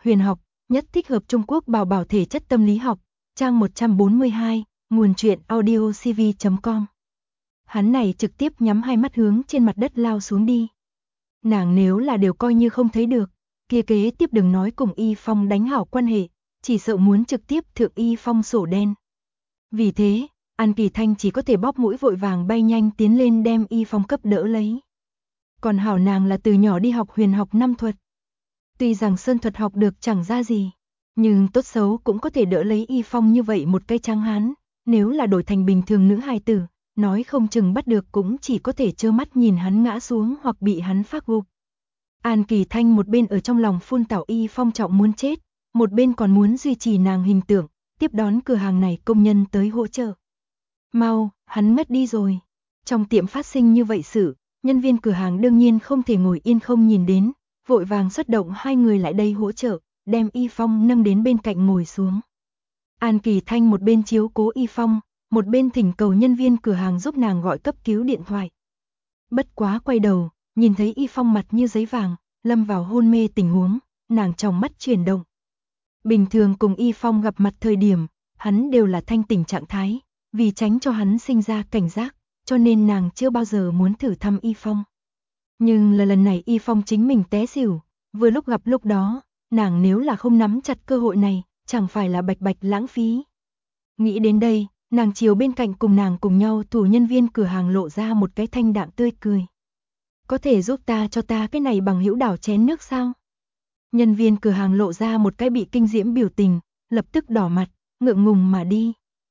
huyền học, nhất thích hợp Trung Quốc bảo bảo thể chất tâm lý học, trang 142, nguồn truyện audiocv.com. Hắn này trực tiếp nhắm hai mắt hướng trên mặt đất lao xuống đi. Nàng nếu là đều coi như không thấy được, kia kế tiếp đừng nói cùng Y Phong đánh hảo quan hệ, chỉ sợ muốn trực tiếp thượng Y Phong sổ đen. Vì thế, An Kỳ Thanh chỉ có thể bóp mũi vội vàng bay nhanh tiến lên đem Y Phong cấp đỡ lấy. Còn hảo nàng là từ nhỏ đi học huyền học năm thuật. Tuy rằng sơn thuật học được chẳng ra gì, nhưng tốt xấu cũng có thể đỡ lấy Y Phong như vậy một cây trắng hán, nếu là đổi thành bình thường nữ hài tử, nói không chừng bắt được cũng chỉ có thể trơ mắt nhìn hắn ngã xuống hoặc bị hắn phác gục. An Kỳ Thanh một bên ở trong lòng phun tảo Y Phong trọng muốn chết, một bên còn muốn duy trì nàng hình tượng, tiếp đón cửa hàng này công nhân tới hỗ trợ. Mau, hắn mất đi rồi. Trong tiệm phát sinh như vậy sự, nhân viên cửa hàng đương nhiên không thể ngồi yên không nhìn đến, vội vàng xuất động hai người lại đây hỗ trợ, đem Y Phong nâng đến bên cạnh ngồi xuống. An Kỳ Thanh một bên chiếu cố Y Phong, một bên thỉnh cầu nhân viên cửa hàng giúp nàng gọi cấp cứu điện thoại. Bất quá quay đầu, nhìn thấy Y Phong mặt như giấy vàng, lâm vào hôn mê tình huống, nàng trong mắt chuyển động. Bình thường cùng Y Phong gặp mặt thời điểm, hắn đều là thanh tỉnh trạng thái, vì tránh cho hắn sinh ra cảnh giác, cho nên nàng chưa bao giờ muốn thử thăm Y Phong. Nhưng lần này Y Phong chính mình té xỉu, vừa lúc gặp lúc đó, nàng nếu là không nắm chặt cơ hội này, chẳng phải là bạch bạch lãng phí. Nghĩ đến đây, nàng chiều bên cạnh cùng nàng cùng nhau thủ nhân viên cửa hàng lộ ra một cái thanh đạm tươi cười. Có thể giúp ta cho ta cái này bằng hữu đảo chén nước sao? Nhân viên cửa hàng lộ ra một cái bị kinh diễm biểu tình, lập tức đỏ mặt, ngượng ngùng mà đi.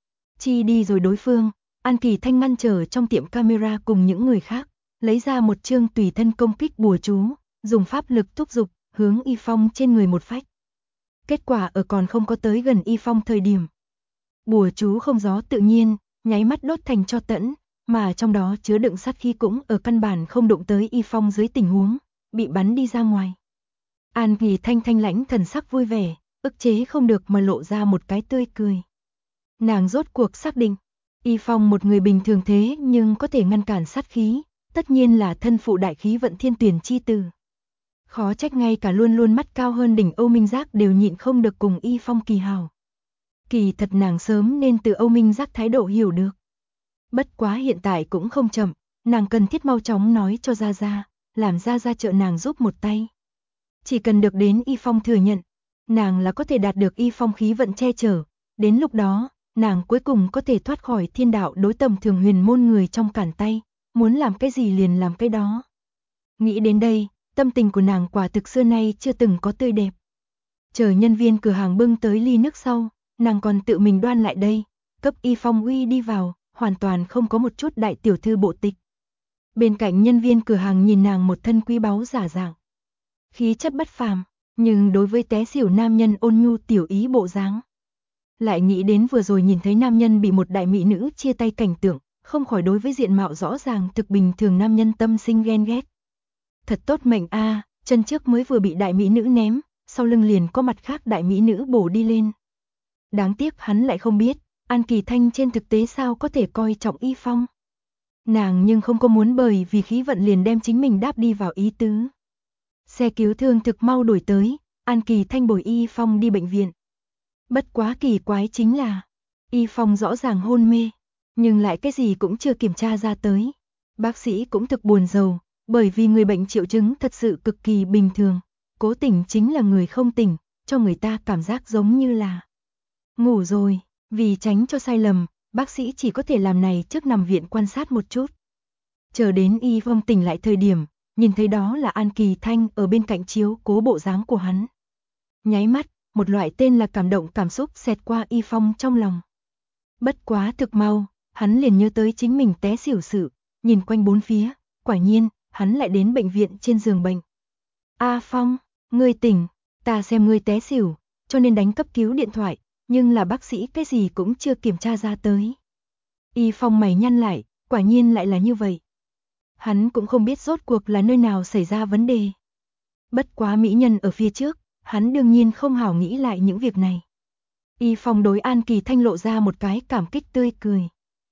Chi đi rồi đối phương, An Kỳ Thanh ngăn trở trong tiệm camera cùng những người khác, lấy ra một chương tùy thân công kích bùa chú, dùng pháp lực thúc giục, hướng Y Phong trên người một phách. Kết quả ở còn không có tới gần Y Phong thời điểm. Bùa chú không gió tự nhiên, nháy mắt đốt thành tro tẫn, mà trong đó chứa đựng sát khí cũng ở căn bản không đụng tới Y Phong dưới tình huống, bị bắn đi ra ngoài. An Kỳ Thanh thanh lãnh thần sắc vui vẻ, ức chế không được mà lộ ra một cái tươi cười. Nàng rốt cuộc xác định, Y Phong một người bình thường thế nhưng có thể ngăn cản sát khí, tất nhiên là thân phụ đại khí vận thiên tuyển chi tử. Khó trách ngay cả luôn luôn mắt cao hơn đỉnh Âu Minh Giác đều nhịn không được cùng Y Phong kỳ hảo. Kỳ thật nàng sớm nên từ Âu Minh Giác thái độ hiểu được. Bất quá hiện tại cũng không chậm, nàng cần thiết mau chóng nói cho Gia Gia, làm Gia Gia trợ nàng giúp một tay. Chỉ cần được đến Y Phong thừa nhận, nàng là có thể đạt được Y Phong khí vận che chở, đến lúc đó, nàng cuối cùng có thể thoát khỏi thiên đạo đối tầm thường huyền môn người trong cản tay, muốn làm cái gì liền làm cái đó. Nghĩ đến đây, tâm tình của nàng quả thực xưa nay chưa từng có tươi đẹp. Chờ nhân viên cửa hàng bưng tới ly nước sau, nàng còn tự mình đoan lại đây, cấp Y Phong uy đi vào, hoàn toàn không có một chút đại tiểu thư bộ tịch. Bên cạnh nhân viên cửa hàng nhìn nàng một thân quý báu giả dạng, khí chất bất phàm, nhưng đối với té xỉu nam nhân ôn nhu tiểu ý bộ dáng. Lại nghĩ đến vừa rồi nhìn thấy nam nhân bị một đại mỹ nữ chia tay cảnh tượng, không khỏi đối với diện mạo rõ ràng thực bình thường nam nhân tâm sinh ghen ghét. Thật tốt mệnh a, chân trước mới vừa bị đại mỹ nữ ném, sau lưng liền có mặt khác đại mỹ nữ bổ đi lên. Đáng tiếc hắn lại không biết, An Kỳ Thanh trên thực tế sao có thể coi trọng Y Phong. Nàng nhưng không có muốn bởi vì khí vận liền đem chính mình đáp đi vào ý tứ. Xe cứu thương thực mau đuổi tới, An Kỳ Thanh bồi Y Phong đi bệnh viện. Bất quá kỳ quái chính là, Y Phong rõ ràng hôn mê, nhưng lại cái gì cũng chưa kiểm tra ra tới. Bác sĩ cũng thực buồn rầu, bởi vì người bệnh triệu chứng thật sự cực kỳ bình thường, cố tỉnh chính là người không tỉnh, cho người ta cảm giác giống như là ngủ rồi, vì tránh cho sai lầm, bác sĩ chỉ có thể làm này trước nằm viện quan sát một chút. Chờ đến Y Phong tỉnh lại thời điểm, nhìn thấy đó là An Kỳ Thanh ở bên cạnh chiếu cố bộ dáng của hắn. Nháy mắt, một loại tên là cảm động cảm xúc xẹt qua Y Phong trong lòng. Bất quá thực mau, hắn liền nhớ tới chính mình té xỉu sự, nhìn quanh bốn phía, quả nhiên, hắn lại đến bệnh viện trên giường bệnh. A Phong, ngươi tỉnh, ta xem ngươi té xỉu, cho nên đánh cấp cứu điện thoại, nhưng là bác sĩ cái gì cũng chưa kiểm tra ra tới. Y Phong mày nhăn lại, quả nhiên lại là như vậy. Hắn cũng không biết rốt cuộc là nơi nào xảy ra vấn đề. Bất quá mỹ nhân ở phía trước, hắn đương nhiên không hảo nghĩ lại những việc này. Y Phong đối An Kỳ Thanh lộ ra một cái cảm kích tươi cười.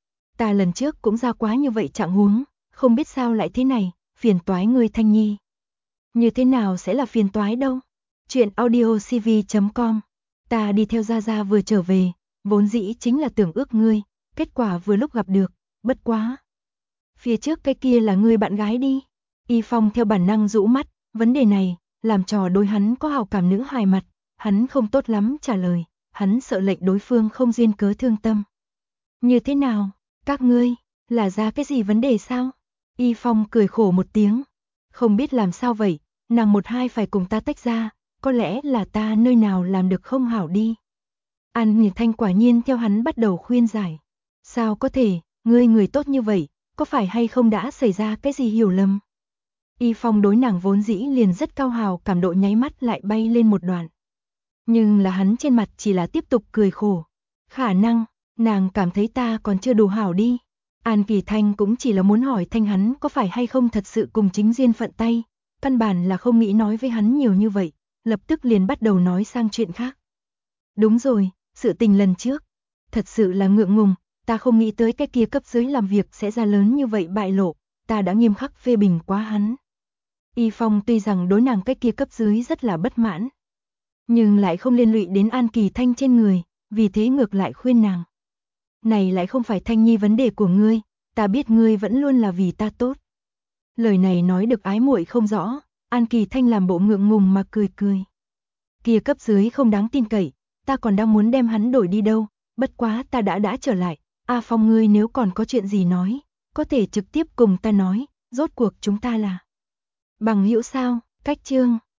Ta lần trước cũng ra quá như vậy trạng huống, không biết sao lại thế này, phiền toái ngươi Thanh Nhi. Như thế nào sẽ là phiền toái đâu? Chuyện audio CV.com. Ta đi theo Gia Gia vừa trở về, vốn dĩ chính là tưởng ước ngươi, kết quả vừa lúc gặp được, bất quá. Phía trước cái kia là ngươi bạn gái đi. Y Phong theo bản năng rũ mắt, vấn đề này, làm trò đối hắn có hào cảm nữ hài mặt, hắn không tốt lắm trả lời, hắn sợ lệnh đối phương không duyên cớ thương tâm. Như thế nào, các ngươi, là ra cái gì vấn đề sao? Y Phong cười khổ một tiếng, không biết làm sao vậy, nàng một hai phải cùng ta tách ra, có lẽ là ta nơi nào làm được không hảo đi. An Nhược Thanh quả nhiên theo hắn bắt đầu khuyên giải. Sao có thể, ngươi người tốt như vậy, có phải hay không đã xảy ra cái gì hiểu lầm? Y Phong đối nàng vốn dĩ liền rất cao hào, cảm độ nháy mắt lại bay lên một đoạn. Nhưng là hắn trên mặt chỉ là tiếp tục cười khổ. Khả năng, nàng cảm thấy ta còn chưa đủ hảo đi. An Kỳ Thanh cũng chỉ là muốn hỏi Thanh hắn có phải hay không thật sự cùng chính duyên phận tay, căn bản là không nghĩ nói với hắn nhiều như vậy, lập tức liền bắt đầu nói sang chuyện khác. Đúng rồi, sự tình lần trước, thật sự là ngượng ngùng, ta không nghĩ tới cái kia cấp dưới làm việc sẽ ra lớn như vậy bại lộ, ta đã nghiêm khắc phê bình quá hắn. Y Phong tuy rằng đối nàng cái kia cấp dưới rất là bất mãn, nhưng lại không liên lụy đến An Kỳ Thanh trên người, vì thế ngược lại khuyên nàng. Này lại không phải Thanh Nhi vấn đề của ngươi, ta biết ngươi vẫn luôn là vì ta tốt. Lời này nói được ái muội không rõ, An Kỳ Thanh làm bộ ngượng ngùng mà cười cười. Kia cấp dưới không đáng tin cậy, ta còn đang muốn đem hắn đổi đi đâu, bất quá ta đã trở lại, A Phong ngươi nếu còn có chuyện gì nói, có thể trực tiếp cùng ta nói, rốt cuộc chúng ta là bằng hữu sao, cách chương.